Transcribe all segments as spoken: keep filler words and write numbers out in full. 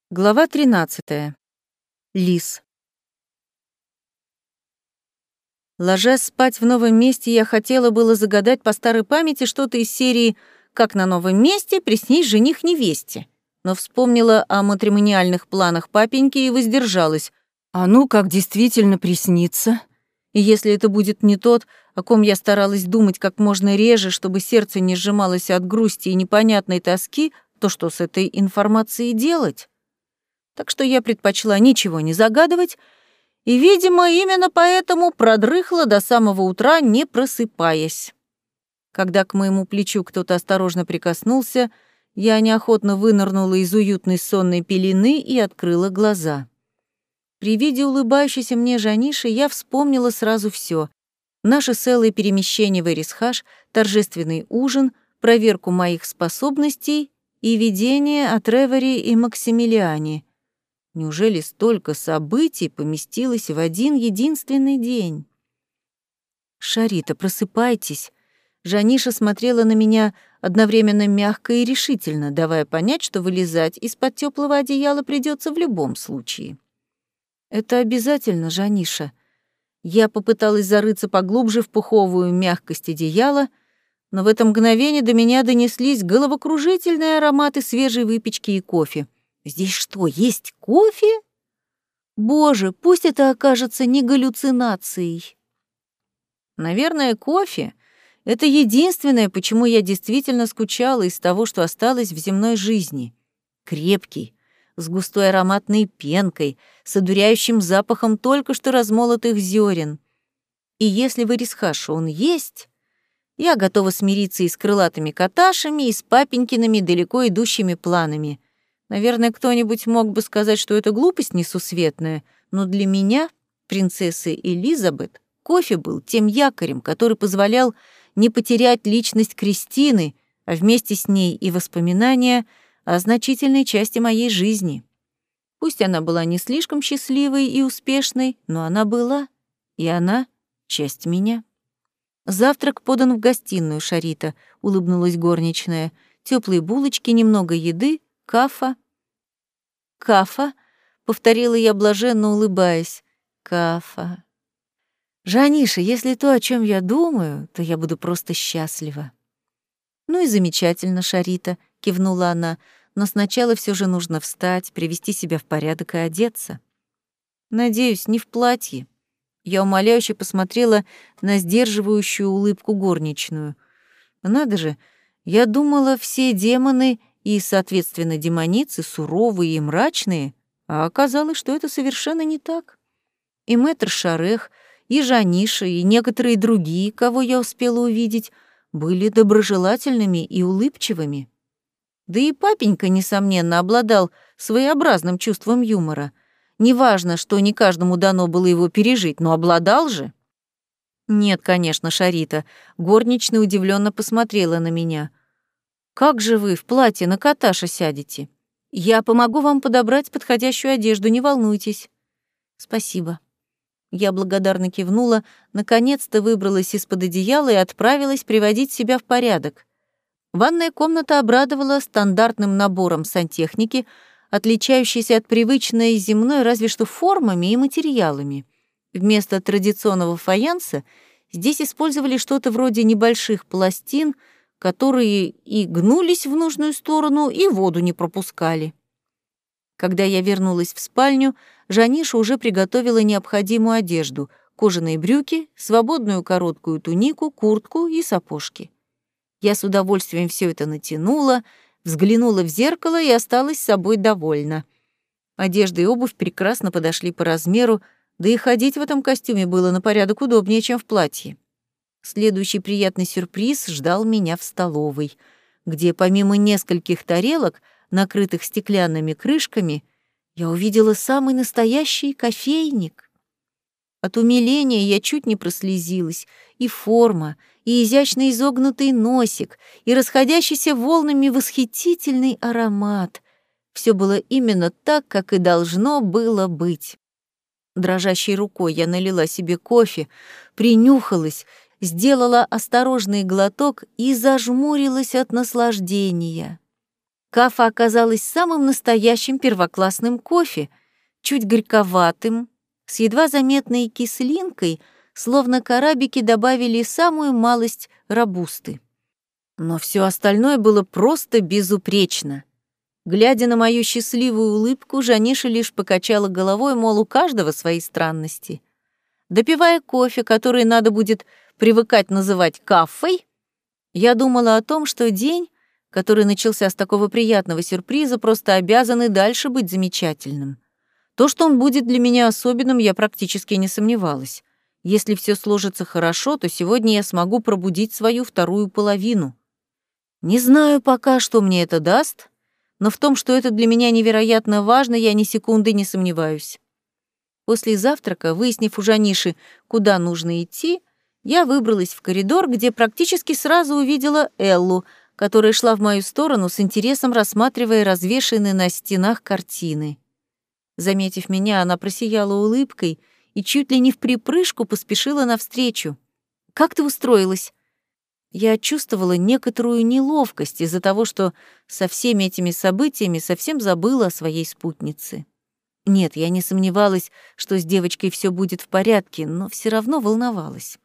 Глава тринадцатая. Лис. Ложась спать в новом месте, я хотела было загадать по старой памяти что-то из серии «Как на новом месте приснись жених невесте», но вспомнила о матримониальных планах папеньки и воздержалась. А ну, как действительно приснится? И если это будет не тот, о ком я старалась думать как можно реже, чтобы сердце не сжималось от грусти и непонятной тоски, то что с этой информацией делать? Так что я предпочла ничего не загадывать, и, видимо, именно поэтому продрыхла до самого утра, не просыпаясь. Когда к моему плечу кто-то осторожно прикоснулся, я неохотно вынырнула из уютной сонной пелены и открыла глаза. При виде улыбающейся мне Жаниши я вспомнила сразу все: наше с Эллой перемещение в Эрисхаш, торжественный ужин, проверку моих способностей и видение о Треворе и Максимилиане. Неужели столько событий поместилось в один единственный день? «Шарита, просыпайтесь!» Жаниша смотрела на меня одновременно мягко и решительно, давая понять, что вылезать из-под теплого одеяла придется в любом случае. «Это обязательно, Жаниша». Я попыталась зарыться поглубже в пуховую мягкость одеяла, но в это мгновение до меня донеслись головокружительные ароматы свежей выпечки и кофе. Здесь что, есть кофе? Боже, пусть это окажется не галлюцинацией. Наверное, кофе — это единственное, почему я действительно скучала из того, что осталось в земной жизни. Крепкий, с густой ароматной пенкой, с одуряющим запахом только что размолотых зерен. И если в Эрисхаше он есть, я готова смириться и с крылатыми каташами, и с папенькиными далеко идущими планами. Наверное, кто-нибудь мог бы сказать, что это глупость несусветная, но для меня, принцессы Элизабет, кофе был тем якорем, который позволял не потерять личность Кристины, а вместе с ней и воспоминания о значительной части моей жизни. Пусть она была не слишком счастливой и успешной, но она была, и она — часть меня. «Завтрак подан в гостиную, Шарита», — улыбнулась горничная. «Тёплые булочки, немного еды, кафа». «Кафа?» — повторила я, блаженно улыбаясь. «Кафа». «Жаниша, если то, о чем я думаю, то я буду просто счастлива». «Ну и замечательно, Шарита», — кивнула она, «но сначала все же нужно встать, привести себя в порядок и одеться». «Надеюсь, не в платье». Я умоляюще посмотрела на сдерживающую улыбку горничную. «Надо же, я думала, все демоны и, соответственно, демоницы суровые и мрачные, а оказалось, что это совершенно не так. И мэтр Шарех, и Жаниша, и некоторые другие, кого я успела увидеть, были доброжелательными и улыбчивыми. Да и папенька, несомненно, обладал своеобразным чувством юмора. Неважно, что не каждому дано было его пережить, но обладал же. Нет, конечно, Шарита. Горничная удивленно посмотрела на меня. «Как же вы в платье на Каташа сядете? Я помогу вам подобрать подходящую одежду, не волнуйтесь». «Спасибо». Я благодарно кивнула, наконец-то выбралась из-под одеяла и отправилась приводить себя в порядок. Ванная комната обрадовала стандартным набором сантехники, отличающейся от привычной земной разве что формами и материалами. Вместо традиционного фаянса здесь использовали что-то вроде небольших пластин, которые и гнулись в нужную сторону, и воду не пропускали. Когда я вернулась в спальню, Жаниша уже приготовила необходимую одежду — кожаные брюки, свободную короткую тунику, куртку и сапожки. Я с удовольствием все это натянула, взглянула в зеркало и осталась собой довольна. Одежда и обувь прекрасно подошли по размеру, да и ходить в этом костюме было на порядок удобнее, чем в платье. Следующий приятный сюрприз ждал меня в столовой, где помимо нескольких тарелок, накрытых стеклянными крышками, я увидела самый настоящий кофейник. От умиления я чуть не прослезилась. И форма, и изящно изогнутый носик, и расходящийся волнами восхитительный аромат. Все было именно так, как и должно было быть. Дрожащей рукой я налила себе кофе, принюхалась, сделала осторожный глоток и зажмурилась от наслаждения. Кафа оказалась самым настоящим первоклассным кофе, чуть горьковатым, с едва заметной кислинкой, словно к арабике добавили самую малость робусты. Но все остальное было просто безупречно. Глядя на мою счастливую улыбку, Жаниша лишь покачала головой, мол, у каждого свои странности. Допивая кофе, который надо будет привыкать называть кафой, я думала о том, что день, который начался с такого приятного сюрприза, просто обязан и дальше быть замечательным. То, что он будет для меня особенным, я практически не сомневалась. Если все сложится хорошо, то сегодня я смогу пробудить свою вторую половину. Не знаю пока, что мне это даст, но в том, что это для меня невероятно важно, я ни секунды не сомневаюсь. После завтрака, выяснив у Жаниши, куда нужно идти, я выбралась в коридор, где практически сразу увидела Эллу, которая шла в мою сторону с интересом, рассматривая развешанные на стенах картины. Заметив меня, она просияла улыбкой и чуть ли не вприпрыжку поспешила навстречу. «Как ты устроилась?» Я чувствовала некоторую неловкость из-за того, что со всеми этими событиями совсем забыла о своей спутнице. Нет, я не сомневалась, что с девочкой все будет в порядке, но все равно волновалась.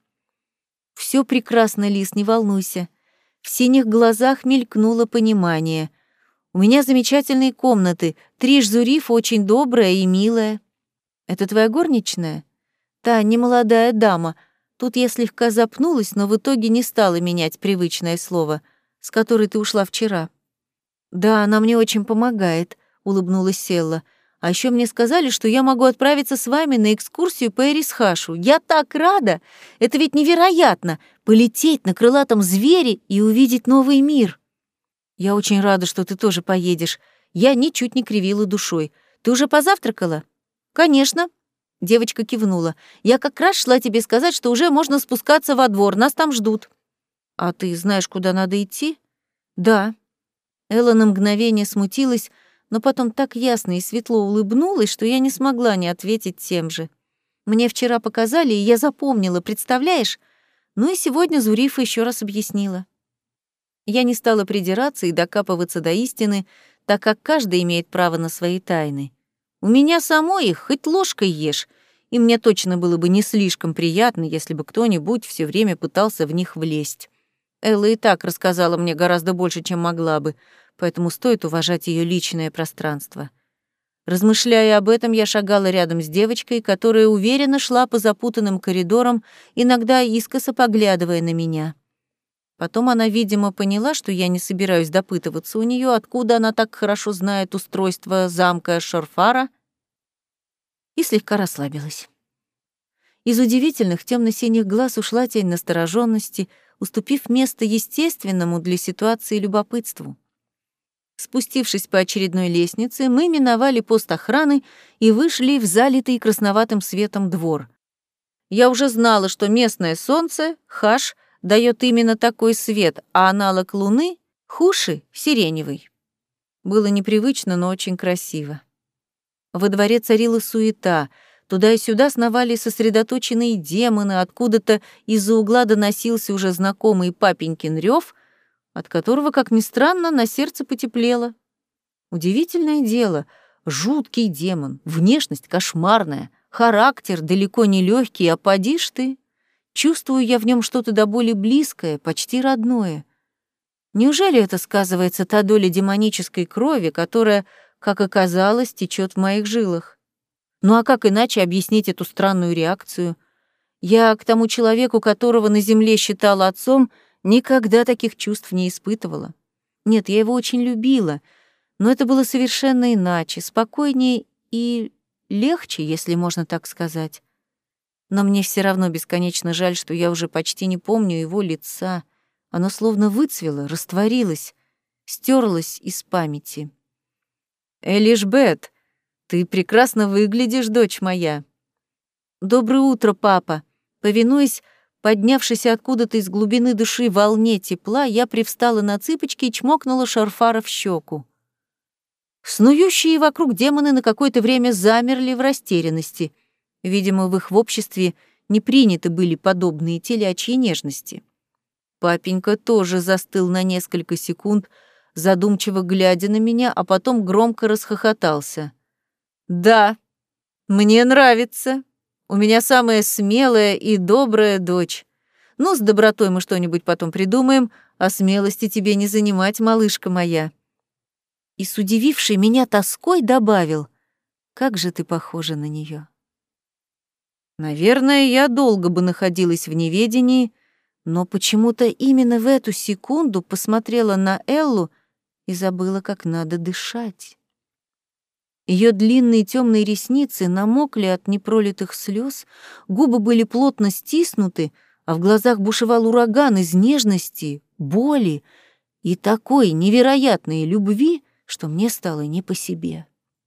Все прекрасно, Лис, не волнуйся. В синих глазах мелькнуло понимание. У меня замечательные комнаты, Триш Зуриф очень добрая и милая. Это твоя горничная? Та немолодая дама. Тут я слегка запнулась, но в итоге не стала менять привычное слово, с которой ты ушла вчера. Да, она мне очень помогает, улыбнулась Селла. А еще мне сказали, что я могу отправиться с вами на экскурсию по Эрисхашу. Я так рада! Это ведь невероятно! Полететь на крылатом звере и увидеть новый мир. Я очень рада, что ты тоже поедешь. Я ничуть не кривила душой. Ты уже позавтракала? Конечно. Девочка кивнула. Я как раз шла тебе сказать, что уже можно спускаться во двор, нас там ждут. А ты знаешь, куда надо идти? Да. Элла на мгновение смутилась, но потом так ясно и светло улыбнулась, что я не смогла не ответить тем же. Мне вчера показали, и я запомнила, представляешь? Ну и сегодня Зурифа еще раз объяснила. Я не стала придираться и докапываться до истины, так как каждый имеет право на свои тайны. У меня самой их хоть ложкой ешь, и мне точно было бы не слишком приятно, если бы кто-нибудь все время пытался в них влезть. Элла и так рассказала мне гораздо больше, чем могла бы, поэтому стоит уважать ее личное пространство. Размышляя об этом, я шагала рядом с девочкой, которая уверенно шла по запутанным коридорам, иногда искоса поглядывая на меня. Потом она, видимо, поняла, что я не собираюсь допытываться у нее, откуда она так хорошо знает устройство замка Шорфара, и слегка расслабилась. Из удивительных темно-синих глаз ушла тень настороженности, уступив место естественному для ситуации любопытству. Спустившись по очередной лестнице, мы миновали пост охраны и вышли в залитый красноватым светом двор. Я уже знала, что местное солнце, Хаш, дает именно такой свет, а аналог луны — Хуши, сиреневый. Было непривычно, но очень красиво. Во дворе царила суета. Туда и сюда сновали сосредоточенные демоны, откуда-то из-за угла доносился уже знакомый папенькин рев, от которого, как ни странно, на сердце потеплело. Удивительное дело, жуткий демон, внешность кошмарная, характер далеко не легкий, а поди ж ты. Чувствую я в нем что-то до боли близкое, почти родное. Неужели это сказывается та доля демонической крови, которая, как оказалось, течет в моих жилах? Ну а как иначе объяснить эту странную реакцию? Я к тому человеку, которого на земле считала отцом, никогда таких чувств не испытывала. Нет, я его очень любила, но это было совершенно иначе, спокойнее и легче, если можно так сказать. Но мне все равно бесконечно жаль, что я уже почти не помню его лица. Оно словно выцвело, растворилось, стерлось из памяти. «Элишбет, ты прекрасно выглядишь, дочь моя». «Доброе утро, папа». Повинуясь поднявшейся откуда-то из глубины души волне тепла, я привстала на цыпочки и чмокнула Шарфара в щеку. Снующие вокруг демоны на какое-то время замерли в растерянности. Видимо, в их в обществе не приняты были подобные телячьи нежности. Папенька тоже застыл на несколько секунд, задумчиво глядя на меня, а потом громко расхохотался. «Да, мне нравится. У меня самая смелая и добрая дочь. Ну, с добротой мы что-нибудь потом придумаем, а смелости тебе не занимать, малышка моя». И с удивившей меня тоской добавил: «Как же ты похожа на нее. Наверное, я долго бы находилась в неведении, но почему-то именно в эту секунду посмотрела на Эллу и забыла, как надо дышать. Ее длинные темные ресницы намокли от непролитых слез, губы были плотно стиснуты, а в глазах бушевал ураган из нежности, боли и такой невероятной любви, что мне стало не по себе.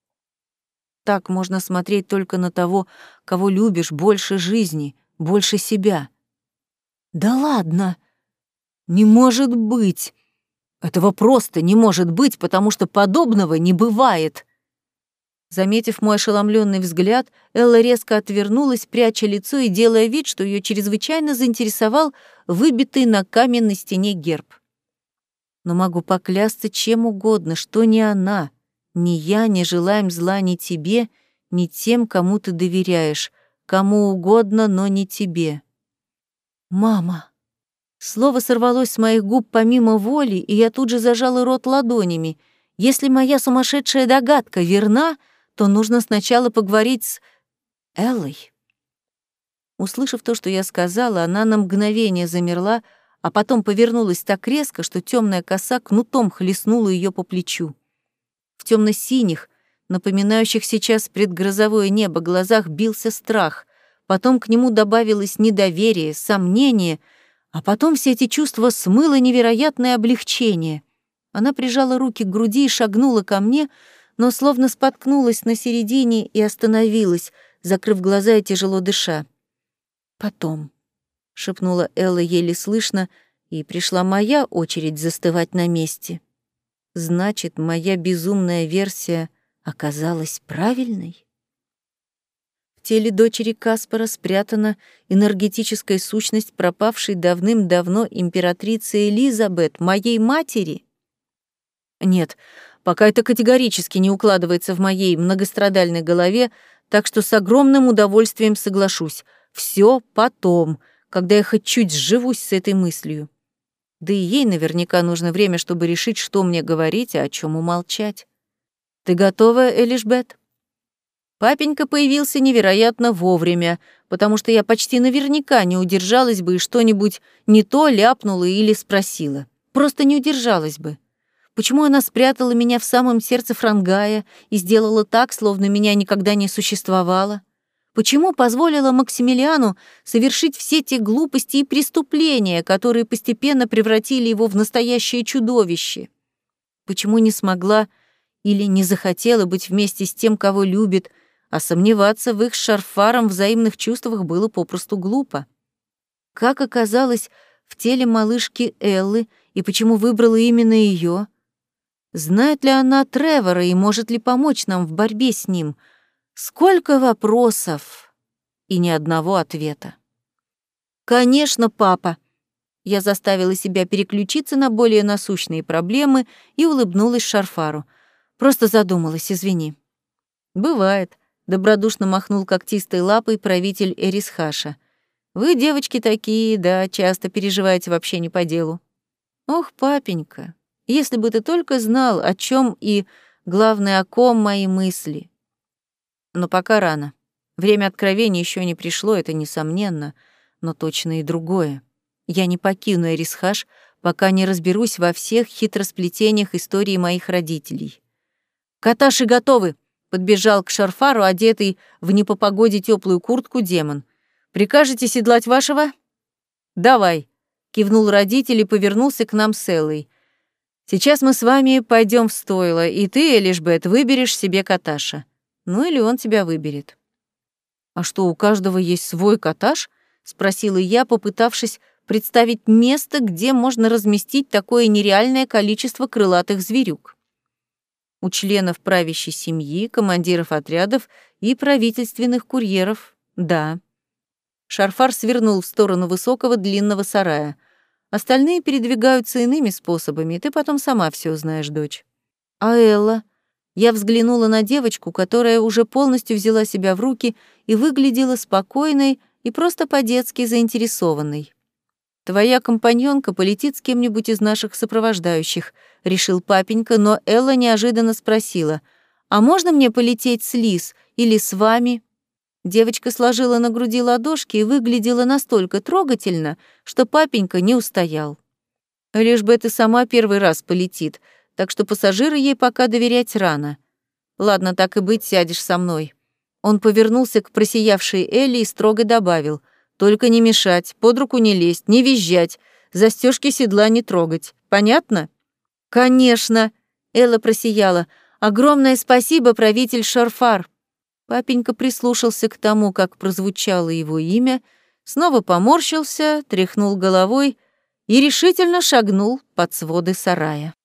Так можно смотреть только на того, кого любишь больше жизни, больше себя. Да ладно! Не может быть! Этого просто не может быть, потому что подобного не бывает. Заметив мой ошеломленный взгляд, Элла резко отвернулась, пряча лицо и делая вид, что ее чрезвычайно заинтересовал выбитый на каменной стене герб. Но могу поклясться чем угодно, что ни она, ни я не желаем зла ни тебе, ни тем, кому ты доверяешь, кому угодно, но не тебе. «Мама!» Слово сорвалось с моих губ помимо воли, и я тут же зажала рот ладонями. Если моя сумасшедшая догадка верна, то нужно сначала поговорить с Эллой. Услышав то, что я сказала, она на мгновение замерла, а потом повернулась так резко, что темная коса кнутом хлестнула ее по плечу. В темно-синих, напоминающих сейчас предгрозовое небо, глазах бился страх, потом к нему добавилось недоверие, сомнение, а потом все эти чувства смыло невероятное облегчение. Она прижала руки к груди и шагнула ко мне, но словно споткнулась на середине и остановилась, закрыв глаза и тяжело дыша. «Потом», — шепнула Элла еле слышно, и пришла моя очередь застывать на месте. Значит, моя безумная версия оказалась правильной? В теле дочери Каспара спрятана энергетическая сущность пропавшей давным-давно императрицы Элизабет, моей матери? Нет, пока это категорически не укладывается в моей многострадальной голове, так что с огромным удовольствием соглашусь. Все потом, когда я хоть чуть сживусь с этой мыслью. Да и ей наверняка нужно время, чтобы решить, что мне говорить, а о чем умолчать. Ты готова, Элишбет? Папенька появился невероятно вовремя, потому что я почти наверняка не удержалась бы и что-нибудь не то ляпнула или спросила. Просто не удержалась бы. Почему она спрятала меня в самом сердце Франгая и сделала так, словно меня никогда не существовало? Почему позволила Максимилиану совершить все те глупости и преступления, которые постепенно превратили его в настоящее чудовище? Почему не смогла или не захотела быть вместе с тем, кого любит, а сомневаться в их с Шарфаром взаимных чувствах было попросту глупо? Как оказалось в теле малышки Эллы и почему выбрала именно ее? Знает ли она Тревора и может ли помочь нам в борьбе с ним? Сколько вопросов и ни одного ответа. «Конечно, папа!» Я заставила себя переключиться на более насущные проблемы и улыбнулась Шарфару. Просто задумалась, извини. «Бывает», — добродушно махнул когтистой лапой правитель Эрисхаша. «Вы, девочки, такие, да, часто переживаете вообще не по делу». «Ох, папенька, если бы ты только знал, о чем и, главное, о ком мои мысли». Но пока рано. Время откровения еще не пришло, это несомненно, но точно и другое. Я не покину Эрисхаш, пока не разберусь во всех хитросплетениях истории моих родителей. «Каташи готовы!» — подбежал к Шарфару, одетый в не по погоде тёплую куртку демон. «Прикажете седлать вашего?» «Давай!» — кивнул родитель и повернулся к нам с Эллой. «Сейчас мы с вами пойдем в стойло, и ты, Элишбет, выберешь себе Каташа. Ну или он тебя выберет». «А что, у каждого есть свой Каташ?» — спросила я, попытавшись представить место, где можно разместить такое нереальное количество крылатых зверюк. У членов правящей семьи, командиров отрядов и правительственных курьеров, да. Шарфар свернул в сторону высокого длинного сарая. Остальные передвигаются иными способами, ты потом сама все узнаешь, дочь. А Элла? Я взглянула на девочку, которая уже полностью взяла себя в руки и выглядела спокойной и просто по-детски заинтересованной. «Твоя компаньонка полетит с кем-нибудь из наших сопровождающих», — решил папенька, но Элла неожиданно спросила, «А можно мне полететь с Лиз или с вами?» Девочка сложила на груди ладошки и выглядела настолько трогательно, что папенька не устоял. «Лишь бы это сама первый раз полетит, так что пассажиры ей пока доверять рано. Ладно, так и быть, сядешь со мной». Он повернулся к просиявшей Элли и строго добавил, «Только не мешать, под руку не лезть, не визжать, застежки седла не трогать. Понятно?» «Конечно!» — Элла просияла. «Огромное спасибо, правитель Шарфар!» Папенька прислушался к тому, как прозвучало его имя, снова поморщился, тряхнул головой и решительно шагнул под своды сарая.